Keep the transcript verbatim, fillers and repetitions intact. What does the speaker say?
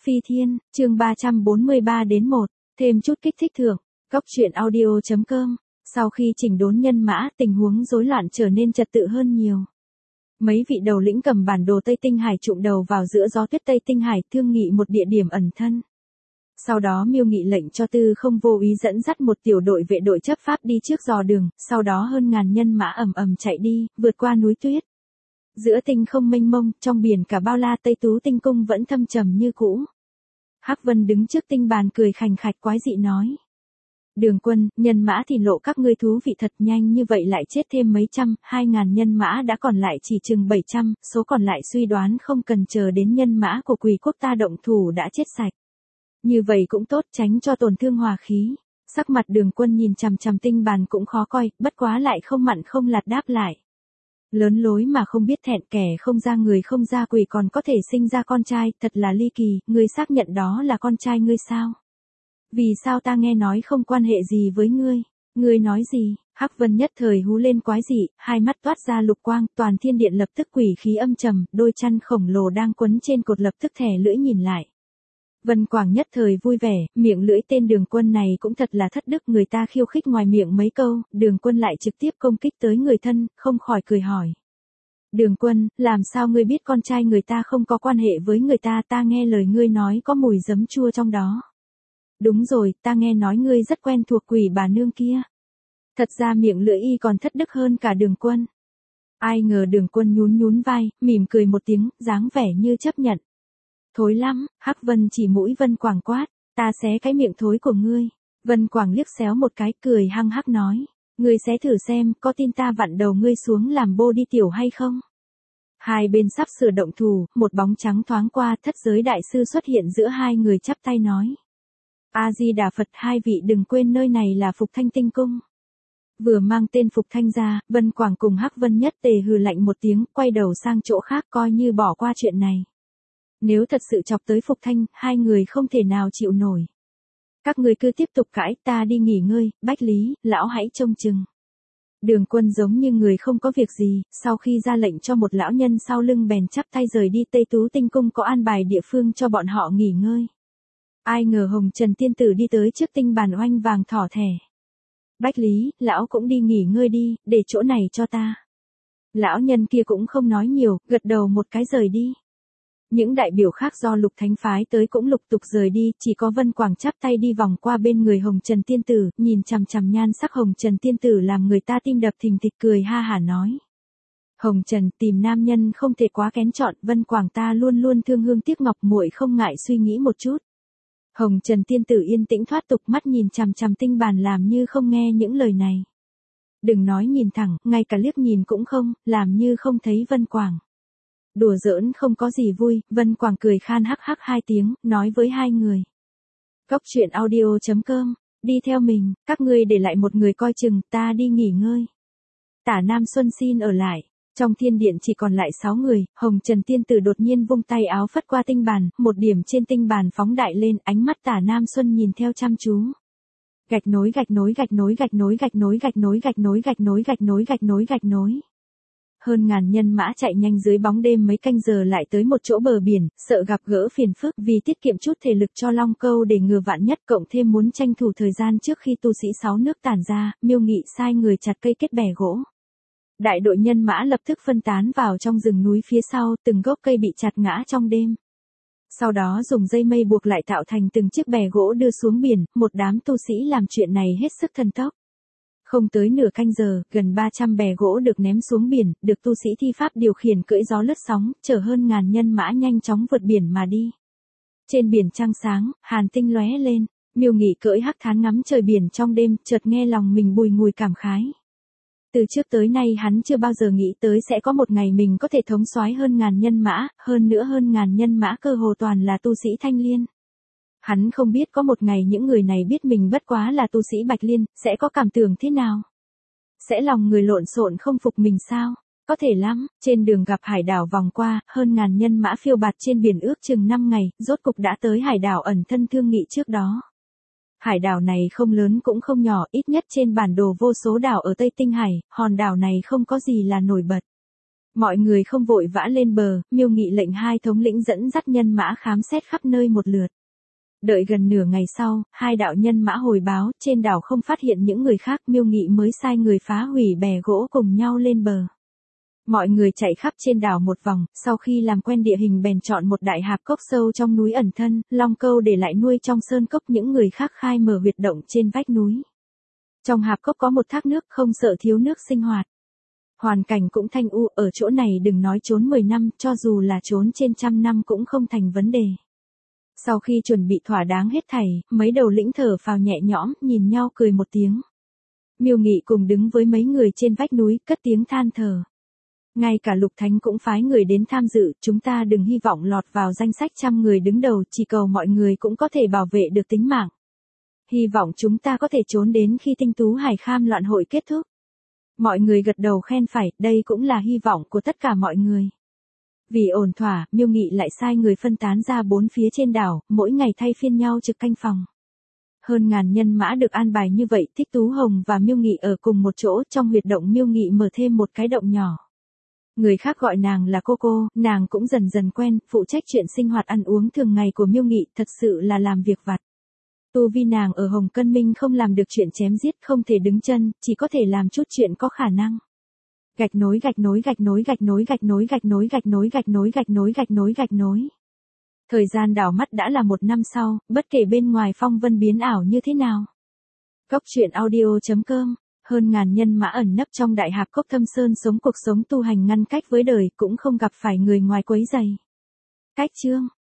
Phi Thiên, chương ba trăm bốn mươi ba đến một, thêm chút kích thích thưởng. Góc truyện audio chấm com. Sau khi chỉnh đốn nhân mã, tình huống rối loạn trở nên trật tự hơn nhiều. Mấy vị đầu lĩnh cầm bản đồ Tây Tinh Hải trụm đầu vào giữa gió tuyết Tây Tinh Hải, thương nghị một địa điểm ẩn thân. Sau đó Miêu Nghị lệnh cho Tư Không vô ý dẫn dắt một tiểu đội vệ đội chấp pháp đi trước dò đường, sau đó hơn ngàn nhân mã ầm ầm chạy đi, vượt qua núi tuyết. Giữa tinh không mênh mông, trong biển cả bao la Tây Tú Tinh Cung vẫn thâm trầm như cũ. Hắc Vân đứng trước tinh bàn cười khành khạch quái dị nói: Đường Quân, nhân mã thì lộ các ngươi thú vị thật, nhanh như vậy lại chết thêm mấy trăm, hai ngàn nhân mã đã còn lại chỉ chừng bảy trăm, số còn lại suy đoán không cần chờ đến nhân mã của Quỳ quốc ta động thủ đã chết sạch. Như vậy cũng tốt, tránh cho tổn thương hòa khí. Sắc mặt Đường Quân nhìn chằm chằm tinh bàn cũng khó coi, bất quá lại không mặn không lạt đáp lại. Lớn lối mà không biết thẹn, kẻ không ra người không ra quỷ còn có thể sinh ra con trai, thật là ly kỳ, ngươi xác nhận đó là con trai ngươi sao? Vì sao ta nghe nói không quan hệ gì với ngươi? Ngươi nói gì? Hắc Vân nhất thời hú lên quái dị, hai mắt toát ra lục quang, toàn thiên điện lập tức quỷ khí âm trầm, đôi chân khổng lồ đang quấn trên cột lập tức thè lưỡi nhìn lại. Vân Quảng nhất thời vui vẻ, miệng lưỡi tên Đường Quân này cũng thật là thất đức, người ta khiêu khích ngoài miệng mấy câu, Đường Quân lại trực tiếp công kích tới người thân, không khỏi cười hỏi. Đường Quân, làm sao ngươi biết con trai người ta không có quan hệ với người ta, ta nghe lời ngươi nói có mùi giấm chua trong đó. Đúng rồi, ta nghe nói ngươi rất quen thuộc quỷ bà nương kia. Thật ra miệng lưỡi y còn thất đức hơn cả Đường Quân. Ai ngờ Đường Quân nhún nhún vai, mỉm cười một tiếng, dáng vẻ như chấp nhận. Thối lắm, Hắc Vân chỉ mũi Vân Quảng quát, ta xé cái miệng thối của ngươi. Vân Quảng liếc xéo một cái, cười hăng hắc nói, ngươi xé thử xem, có tin ta vặn đầu ngươi xuống làm bô đi tiểu hay không? Hai bên sắp sửa động thủ, một bóng trắng thoáng qua, thất giới đại sư xuất hiện giữa hai người chắp tay nói. A-di-đà Phật, hai vị đừng quên nơi này là Phục Thanh Tinh Cung. Vừa mang tên Phục Thanh ra, Vân Quảng cùng Hắc Vân nhất tề hừ lạnh một tiếng, quay đầu sang chỗ khác coi như bỏ qua chuyện này. Nếu thật sự chọc tới Phục Thanh, hai người không thể nào chịu nổi. Các người cứ tiếp tục cãi, ta đi nghỉ ngơi, Bách Lý, lão hãy trông chừng. Đường Quân giống như người không có việc gì, sau khi ra lệnh cho một lão nhân sau lưng bèn chắp tay rời đi. Tây Tú Tinh Cung có an bài địa phương cho bọn họ nghỉ ngơi. Ai ngờ Hồng Trần Tiên Tử đi tới trước tinh bàn oanh vàng thỏ thẻ. Bách Lý, lão cũng đi nghỉ ngơi đi, để chỗ này cho ta. Lão nhân kia cũng không nói nhiều, gật đầu một cái rời đi. Những đại biểu khác do Lục Thánh phái tới cũng lục tục rời đi, chỉ có Vân Quảng chắp tay đi vòng qua bên người Hồng Trần Tiên Tử, nhìn chằm chằm nhan sắc Hồng Trần Tiên Tử làm người ta tim đập thình thịch, cười ha hả nói. Hồng Trần, tìm nam nhân không thể quá kén chọn, Vân Quảng ta luôn luôn thương hương tiếc ngọc, muội không ngại suy nghĩ một chút. Hồng Trần Tiên Tử yên tĩnh thoát tục, mắt nhìn chằm chằm tinh bàn làm như không nghe những lời này. Đừng nói nhìn thẳng, ngay cả liếc nhìn cũng không, làm như không thấy Vân Quảng. Đùa giỡn không có gì vui, Vân Quảng cười khan hắc hắc hai tiếng, nói với hai người. Góc truyện audio chấm com, đi theo mình, các ngươi để lại một người coi chừng, ta đi nghỉ ngơi. Tả Nam Xuân xin ở lại. Trong thiên điện chỉ còn lại sáu người, Hồng Trần Tiên Tử đột nhiên vung tay áo phất qua tinh bàn, một điểm trên tinh bàn phóng đại lên, ánh mắt Tả Nam Xuân nhìn theo chăm chú. Gạch nối gạch nối gạch nối gạch nối gạch nối gạch nối gạch nối gạch nối gạch nối gạch nối gạch nối. Hơn ngàn nhân mã chạy nhanh dưới bóng đêm mấy canh giờ lại tới một chỗ bờ biển, sợ gặp gỡ phiền phức, vì tiết kiệm chút thể lực cho Long Câu để ngừa vạn nhất, cộng thêm muốn tranh thủ thời gian trước khi tu sĩ sáu nước tản ra, Miêu Nghị sai người chặt cây kết bè gỗ. Đại đội nhân mã lập tức phân tán vào trong rừng núi phía sau, từng gốc cây bị chặt ngã trong đêm. Sau đó dùng dây mây buộc lại tạo thành từng chiếc bè gỗ đưa xuống biển, một đám tu sĩ làm chuyện này hết sức thần tốc. Không tới nửa canh giờ, gần ba trăm bè gỗ được ném xuống biển, được tu sĩ thi pháp điều khiển cưỡi gió lướt sóng, chở hơn ngàn nhân mã nhanh chóng vượt biển mà đi. Trên biển trăng sáng, hàn tinh lóe lên, Miêu Nghị cưỡi hắc thán ngắm trời biển trong đêm, chợt nghe lòng mình bùi ngùi cảm khái. Từ trước tới nay hắn chưa bao giờ nghĩ tới sẽ có một ngày mình có thể thống soái hơn ngàn nhân mã, hơn nữa hơn ngàn nhân mã cơ hồ toàn là tu sĩ Thanh Liên. Hắn không biết có một ngày những người này biết mình bất quá là tu sĩ Bạch Liên, sẽ có cảm tưởng thế nào? Sẽ lòng người lộn xộn không phục mình sao? Có thể lắm, trên đường gặp hải đảo vòng qua, hơn ngàn nhân mã phiêu bạt trên biển ước chừng năm ngày, rốt cục đã tới hải đảo ẩn thân thương nghị trước đó. Hải đảo này không lớn cũng không nhỏ, ít nhất trên bản đồ vô số đảo ở Tây Tinh Hải, hòn đảo này không có gì là nổi bật. Mọi người không vội vã lên bờ, Miêu Nghị lệnh hai thống lĩnh dẫn dắt nhân mã khám xét khắp nơi một lượt. Đợi gần nửa ngày sau, hai đạo nhân mã hồi báo, trên đảo không phát hiện những người khác, Miêu Nghị mới sai người phá hủy bè gỗ cùng nhau lên bờ. Mọi người chạy khắp trên đảo một vòng, sau khi làm quen địa hình bèn chọn một đại hạp cốc sâu trong núi ẩn thân, long câu để lại nuôi trong sơn cốc, những người khác khai mở huyệt động trên vách núi. Trong hạp cốc có một thác nước, không sợ thiếu nước sinh hoạt. Hoàn cảnh cũng thanh u, ở chỗ này đừng nói trốn mười năm, cho dù là trốn trên trăm năm cũng không thành vấn đề. Sau khi chuẩn bị thỏa đáng hết thảy, mấy đầu lĩnh thở phào nhẹ nhõm, nhìn nhau cười một tiếng. Miêu Nghị cùng đứng với mấy người trên vách núi, cất tiếng than thở. Ngay cả Lục Thánh cũng phái người đến tham dự, chúng ta đừng hy vọng lọt vào danh sách trăm người đứng đầu, chỉ cầu mọi người cũng có thể bảo vệ được tính mạng. Hy vọng chúng ta có thể trốn đến khi Tinh Tú Hải Kham loạn hội kết thúc. Mọi người gật đầu khen phải, đây cũng là hy vọng của tất cả mọi người. Vì ổn thỏa, Miêu Nghị lại sai người phân tán ra bốn phía trên đảo, mỗi ngày thay phiên nhau trực canh phòng. Hơn ngàn nhân mã được an bài như vậy, Thích Tú Hồng và Miêu Nghị ở cùng một chỗ, trong huyệt động Miêu Nghị mở thêm một cái động nhỏ. Người khác gọi nàng là cô cô, nàng cũng dần dần quen, phụ trách chuyện sinh hoạt ăn uống thường ngày của Miêu Nghị, thật sự là làm việc vặt. Tu vi nàng ở Hồng Cân Minh không làm được chuyện chém giết, không thể đứng chân, chỉ có thể làm chút chuyện có khả năng. Gạch nối gạch nối gạch nối gạch nối gạch nối gạch nối gạch nối gạch nối gạch nối gạch nối gạch nối. Thời gian đảo mắt đã là một năm sau, bất kể bên ngoài phong vân biến ảo như thế nào. Cốc truyện audio chấm com. Hơn ngàn nhân mã ẩn nấp trong đại hạp cốc Thâm Sơn sống cuộc sống tu hành ngăn cách với đời, cũng không gặp phải người ngoài quấy rầy. Cách chương